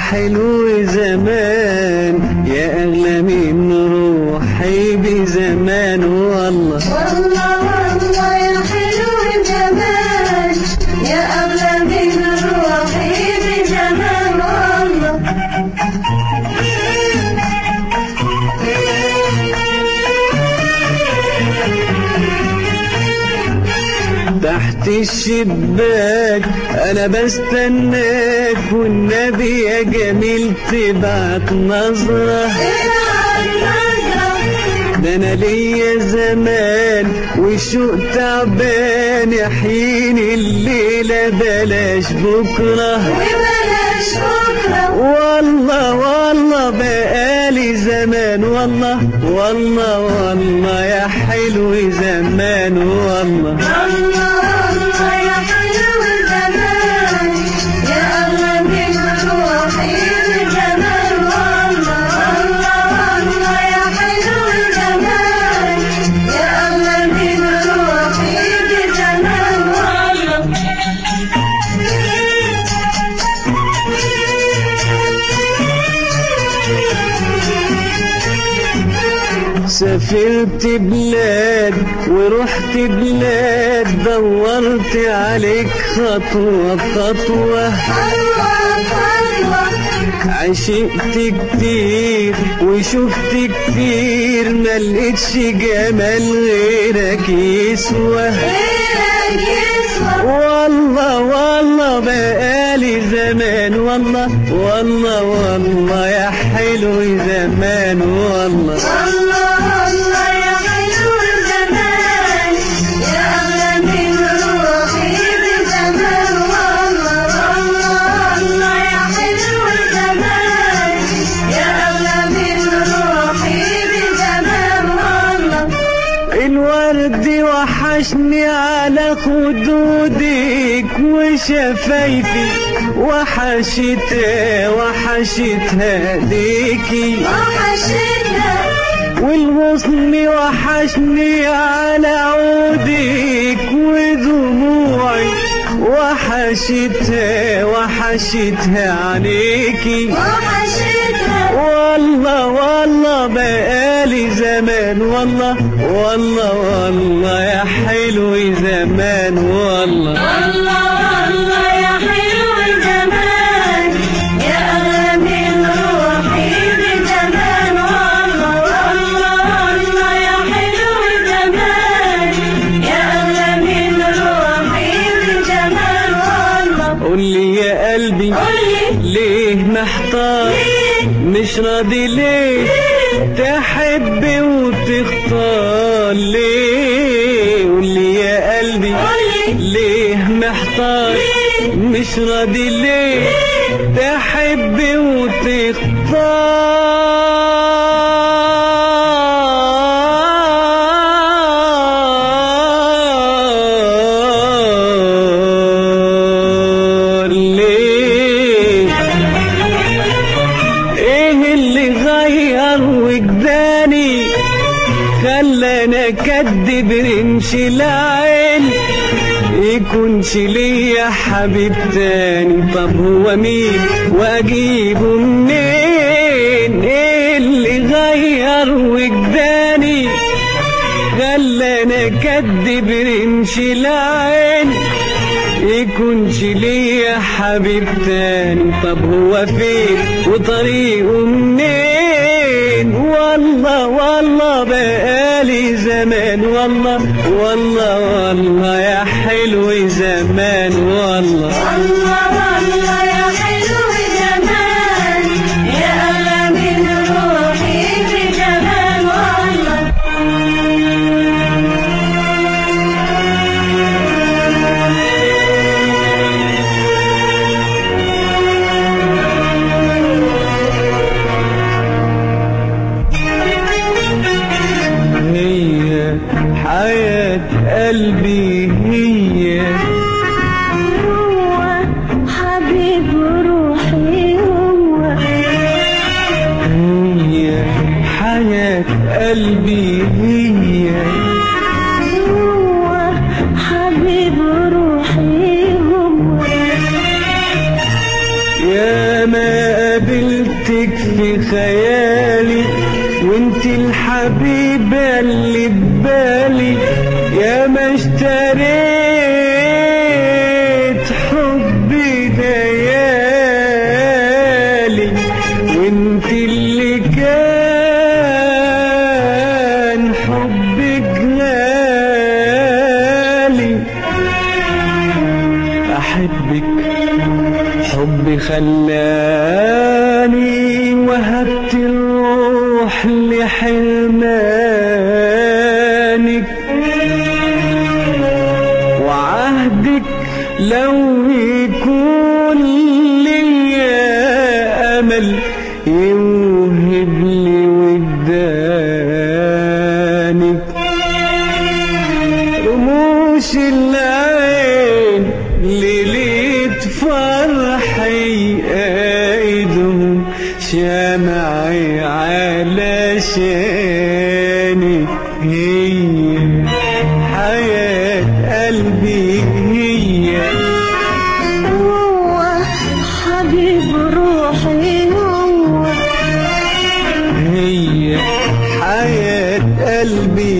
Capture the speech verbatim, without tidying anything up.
حلو زمان يا أغلى من روحي بزمان والله والله والله يا حلو زمان يا أغلى من روحي بزمان والله. تحت الشباك أنا بستناك والنبي يا جميل تبعت نظرة. ده أنا ليا زمان والشوق تعبان يحييني الليلة بلاش بكرة وبلاش بكرة والله والله بقالي زمان والله والله والله يا حلو زمان والله والله والله يا حلو زمان يا أغلى من روحي بزمان والله. والله والله يا حلو زمان يا أغلى من روحي بزمان والله. سافرت بلاد ورحت بلاد دورت عليك خطوة بخطوة عشقت كتير وشفت كتير ملقتش جمال غيرك يسوى والله والله بقالي زمان والله والله والله يا حلو زمان والله. والله والله يا حلو زمان يا أغلى من روحي بزمان والله. والله والله يا حلو زمان يا أغلى من روحي بزمان والله. الورد وحشني على خدودك وشفايفي وحشتها وحشتها ديكي وحشتها والغصن وحشني على عودك ودموعي وحشتها وحشتها عليكي وحشتها والله والله بقالي زمان والله والله والله يا حلو زمان والله. والله والله يا حلو زمان يا أغلى من روحي بزمان والله. والله والله يا حلو زمان يا أغلى من روحي بزمان والله. قولي يا قلبي قولي ليه محتار مش راضي ليه تحب وتختار ليه قولي يا قلبي ليه محتار مش راضي ليه تحب وتختار ليه ايه اللي غير وجداني خلاني اكدب رمش العين يكونش ليا حبيب تاني. طب هو مين واجيبه منين ايه اللي غير وجداني خلاني اكدب رمش العين يكونش ليا حبيب تاني. طب هو فين وطريقه منين والله والله بقالي زمان والله والله والله يا حلو زمان والله. والله والله يا حلو زمان يا أغلى من روحي بزمان والله. هي حياة قلبي هي هو حبيب روحي هو هي حياة قلبي هي هو حبيب روحي هو. يا ما في خيالي، وانت الحبيبة اللي ببالي. يا ما اشتريت حبي ليالي، وانت اللي كان حبك غالي. احبك حب خلاني وهبت الروح لحرمانك، وعهدك لو يكون ليا امل يوهب لي وجدانك. رموش العين ليلة فرحي ايدهم شمعي علشانك. هي حياة قلبي، هي هو حبيب روحي، هو هي حياة قلبي،